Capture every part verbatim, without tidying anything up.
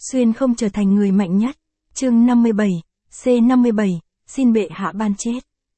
Xuyên không trở thành người mạnh nhất. Chương năm mươi bảy, C năm mươi bảy, xin bệ hạ ban chết.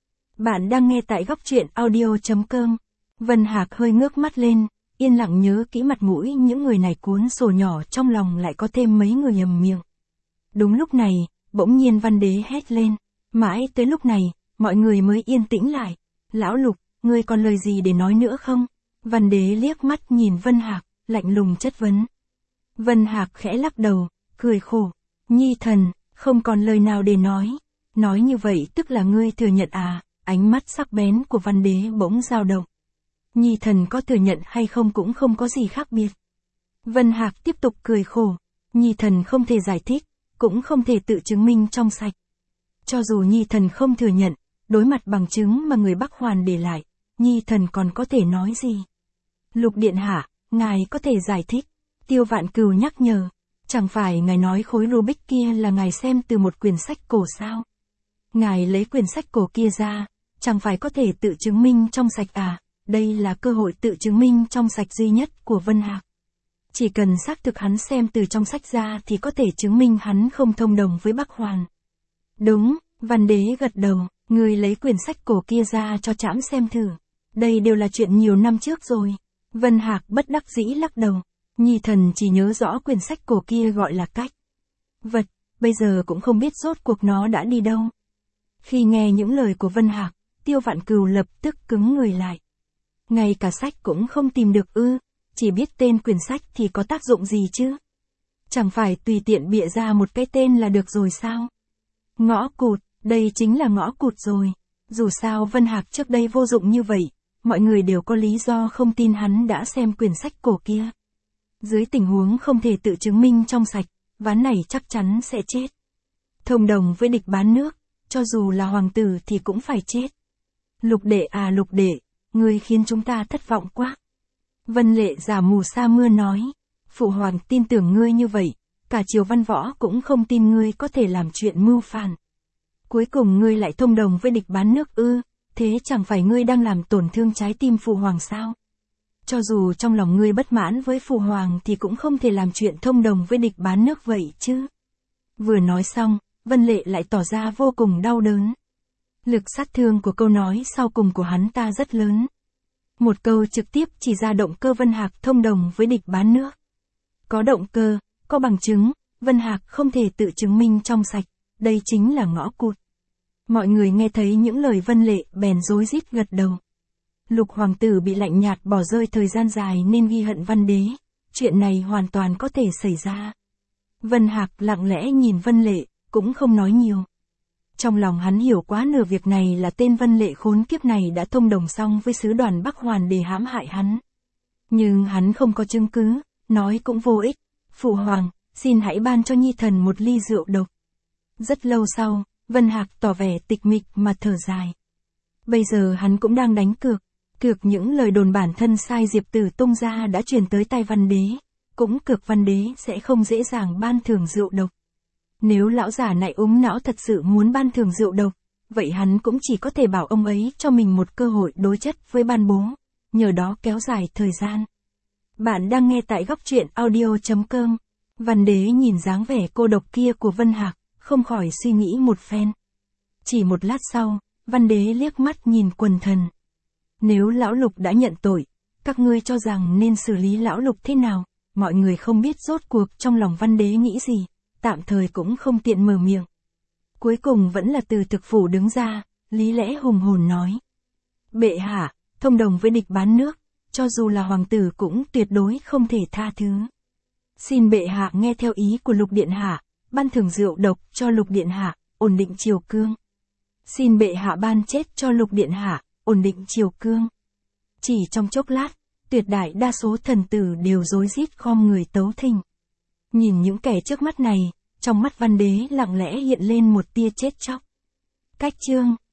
Bạn đang nghe tại góc truyện audio chấm com. Vân Hạc hơi ngước mắt lên, yên lặng nhớ kỹ mặt mũi những người này, cuốn sổ nhỏ trong lòng lại có thêm mấy người ầm miệng. Đúng lúc này, bỗng nhiên Văn Đế hét lên. Mãi tới lúc này, mọi người mới yên tĩnh lại. Lão Lục, ngươi còn lời gì để nói nữa không? Văn Đế liếc mắt nhìn Vân Hạc, lạnh lùng chất vấn. Vân Hạc khẽ lắc đầu, cười khổ. Nhi thần, không còn lời nào để nói. Nói như vậy tức là ngươi thừa nhận à? Ánh mắt sắc bén của Văn Đế bỗng dao động. Nhi thần có thừa nhận hay không cũng không có gì khác biệt. Vân Hạc tiếp tục cười khổ. Nhi thần không thể giải thích, cũng không thể tự chứng minh trong sạch. Cho dù Nhi thần không thừa nhận, đối mặt bằng chứng mà người Bắc Hoàn để lại, Nhi thần còn có thể nói gì? Lục điện hạ, ngài có thể giải thích. Tiêu Vạn Cừu nhắc nhở. Chẳng phải ngài nói khối Rubik kia là ngài xem từ một quyển sách cổ sao? Ngài lấy quyển sách cổ kia ra, chẳng phải có thể tự chứng minh trong sạch à? Đây là cơ hội tự chứng minh trong sạch duy nhất của Vân Hạc. Chỉ cần xác thực hắn xem từ trong sách ra thì có thể chứng minh hắn không thông đồng với Bắc Hoàn. Đúng, Văn Đế gật đầu, người lấy quyển sách cổ kia ra cho trẫm xem thử. Đây đều là chuyện nhiều năm trước rồi. Vân Hạc bất đắc dĩ lắc đầu. Nhi thần chỉ nhớ rõ quyển sách cổ kia gọi là cách vật, bây giờ cũng không biết rốt cuộc nó đã đi đâu. Khi nghe những lời của Vân Hạc, Tiêu Vạn Cừu lập tức cứng người lại. Ngay cả sách cũng không tìm được ư? Chỉ biết tên quyển sách thì có tác dụng gì chứ? Chẳng phải tùy tiện bịa ra một cái tên là được rồi sao? Ngõ cụt, đây chính là ngõ cụt rồi. Dù sao Vân Hạc trước đây vô dụng như vậy, mọi người đều có lý do không tin hắn đã xem quyển sách cổ kia. Dưới tình huống không thể tự chứng minh trong sạch, ván này chắc chắn sẽ chết. Thông đồng với địch bán nước, cho dù là hoàng tử thì cũng phải chết. Lục đệ à Lục đệ, ngươi khiến chúng ta thất vọng quá. Vân Lệ giả mù sa mưa nói. Phụ hoàng tin tưởng ngươi như vậy, cả triều văn võ cũng không tin ngươi có thể làm chuyện mưu phản. Cuối cùng ngươi lại thông đồng với địch bán nước ư? Thế chẳng phải ngươi đang làm tổn thương trái tim phụ hoàng sao? Cho dù trong lòng ngươi bất mãn với phụ hoàng thì cũng không thể làm chuyện thông đồng với địch bán nước vậy chứ. Vừa nói xong, Vân Lệ lại tỏ ra vô cùng đau đớn. Lực sát thương của câu nói sau cùng của hắn ta rất lớn. Một câu trực tiếp chỉ ra động cơ Vân Hạc thông đồng với địch bán nước. Có động cơ, có bằng chứng, Vân Hạc không thể tự chứng minh trong sạch, đây chính là ngõ cụt. Mọi người nghe thấy những lời Vân Lệ bèn rối rít gật đầu. Lục hoàng tử bị lạnh nhạt bỏ rơi thời gian dài nên ghi hận Văn Đế, chuyện này hoàn toàn có thể xảy ra. Vân Hạc lặng lẽ nhìn Vân Lệ, cũng không nói nhiều. Trong lòng hắn hiểu quá nửa việc này là tên Vân Lệ khốn kiếp này đã thông đồng xong với sứ đoàn Bắc Hoàn để hãm hại hắn. Nhưng hắn không có chứng cứ, nói cũng vô ích. Phụ hoàng, xin hãy ban cho Nhi thần một ly rượu độc. Rất lâu sau, Vân Hạc tỏ vẻ tịch mịch mà thở dài. Bây giờ hắn cũng đang đánh cược. Cược những lời đồn bản thân sai Diệp Tử tung ra đã truyền tới tai Văn Đế. Cũng cược Văn Đế sẽ không dễ dàng ban thưởng rượu độc. Nếu lão già này úng não thật sự muốn ban thưởng rượu độc, vậy hắn cũng chỉ có thể bảo ông ấy cho mình một cơ hội đối chất với ban bố, nhờ đó kéo dài thời gian. Bạn đang nghe tại góc truyện audio chấm com. Văn Đế nhìn dáng vẻ cô độc kia của Vân Hạc, không khỏi suy nghĩ một phen. Chỉ một lát sau, Văn Đế liếc mắt nhìn quần thần. Nếu lão Lục đã nhận tội, các ngươi cho rằng nên xử lý lão Lục thế nào? Mọi người không biết rốt cuộc trong lòng Văn Đế nghĩ gì, tạm thời cũng không tiện mở miệng. Cuối cùng vẫn là từ thực phủ đứng ra, lý lẽ hùng hồn nói. Bệ hạ, thông đồng với địch bán nước, cho dù là hoàng tử cũng tuyệt đối không thể tha thứ. Xin bệ hạ nghe theo ý của Lục điện hạ, ban thưởng rượu độc cho Lục điện hạ, ổn định triều cương. Xin bệ hạ ban chết cho Lục điện hạ, ổn định triều cương. Chỉ trong chốc lát, tuyệt đại đa số thần tử đều rối rít khom người tấu thỉnh. Nhìn những kẻ trước mắt này, trong mắt Văn Đế lặng lẽ hiện lên một tia chết chóc. Cách chương